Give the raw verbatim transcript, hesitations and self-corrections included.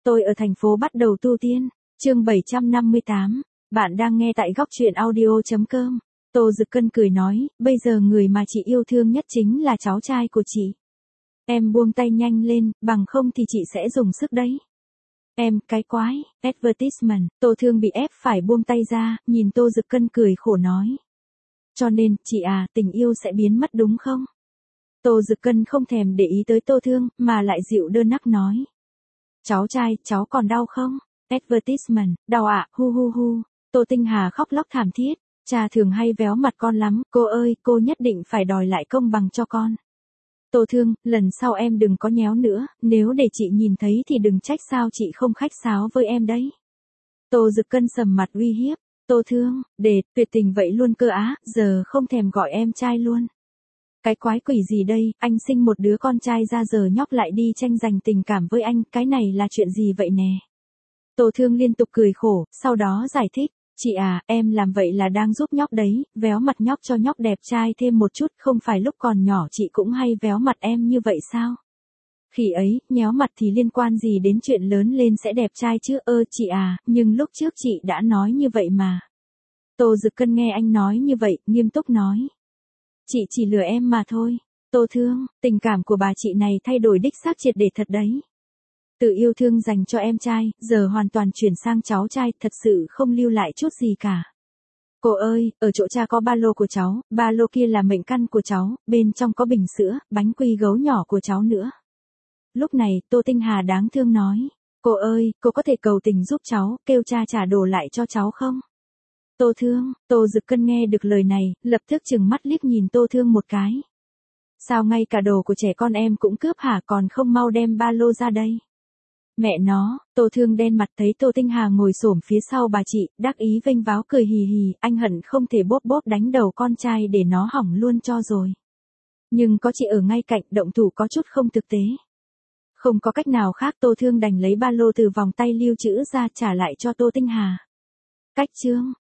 Tôi ở thành phố bắt đầu tu tiên. Chương bảy trăm năm mươi tám. Bạn đang nghe tại góc truyện audio.com. Tô Dực Cân cười nói, bây giờ người mà chị yêu thương nhất chính là cháu trai của chị. Em buông tay nhanh lên, bằng không thì chị sẽ dùng sức đấy. Em, cái quái, advertisement. Tô Thương bị ép phải buông tay ra, nhìn Tô Dực Cân cười khổ nói. Cho nên, chị à, tình yêu sẽ biến mất đúng không? Tô Dực Cân không thèm để ý tới Tô Thương, mà lại dịu đơn nắc nói. Cháu trai, cháu còn đau không? Advertisement, đau ạ, hu hu hu. Tô Tinh Hà khóc lóc thảm thiết. Cha thường hay véo mặt con lắm, cô ơi, cô nhất định phải đòi lại công bằng cho con. Tô Thương, lần sau em đừng có nhéo nữa, nếu để chị nhìn thấy thì đừng trách sao chị không khách sáo với em đấy. Tô Dực Cân sầm mặt uy hiếp. Tô Thương, để, tuyệt tình vậy luôn cơ á, giờ không thèm gọi em trai luôn. Cái quái quỷ gì đây, anh sinh một đứa con trai ra giờ nhóc lại đi tranh giành tình cảm với anh, cái này là chuyện gì vậy nè? Tô Thương liên tục cười khổ, sau đó giải thích, chị à, em làm vậy là đang giúp nhóc đấy, véo mặt nhóc cho nhóc đẹp trai thêm một chút, không phải lúc còn nhỏ chị cũng hay véo mặt em như vậy sao? Khi ấy, nhéo mặt thì liên quan gì đến chuyện lớn lên sẽ đẹp trai chứ, ơ chị à, nhưng lúc trước chị đã nói như vậy mà. Tô Dực Cân nghe anh nói như vậy, nghiêm túc nói. Chị chỉ lừa em mà thôi. Tô Thương, tình cảm của bà chị này thay đổi đích xác triệt để thật đấy. Từ yêu thương dành cho em trai, giờ hoàn toàn chuyển sang cháu trai, thật sự không lưu lại chút gì cả. Cô ơi, ở chỗ cha có ba lô của cháu, ba lô kia là mệnh căn của cháu, bên trong có bình sữa, bánh quy gấu nhỏ của cháu nữa. Lúc này, Tô Tinh Hà đáng thương nói, cô ơi, cô có thể cầu tình giúp cháu, kêu cha trả đồ lại cho cháu không? Tô Thương, Tô Dực Cân nghe được lời này, lập tức trừng mắt liếc nhìn Tô Thương một cái. Sao ngay cả đồ của trẻ con em cũng cướp hả, còn không mau đem ba lô ra đây. Mẹ nó, Tô Thương đen mặt thấy Tô Tinh Hà ngồi xổm phía sau bà chị, đắc ý vênh váo cười hì hì, anh hận không thể bóp bóp đánh đầu con trai để nó hỏng luôn cho rồi. Nhưng có chị ở ngay cạnh, động thủ có chút không thực tế. Không có cách nào khác, Tô Thương đành lấy ba lô từ vòng tay lưu trữ ra trả lại cho Tô Tinh Hà. Cách chương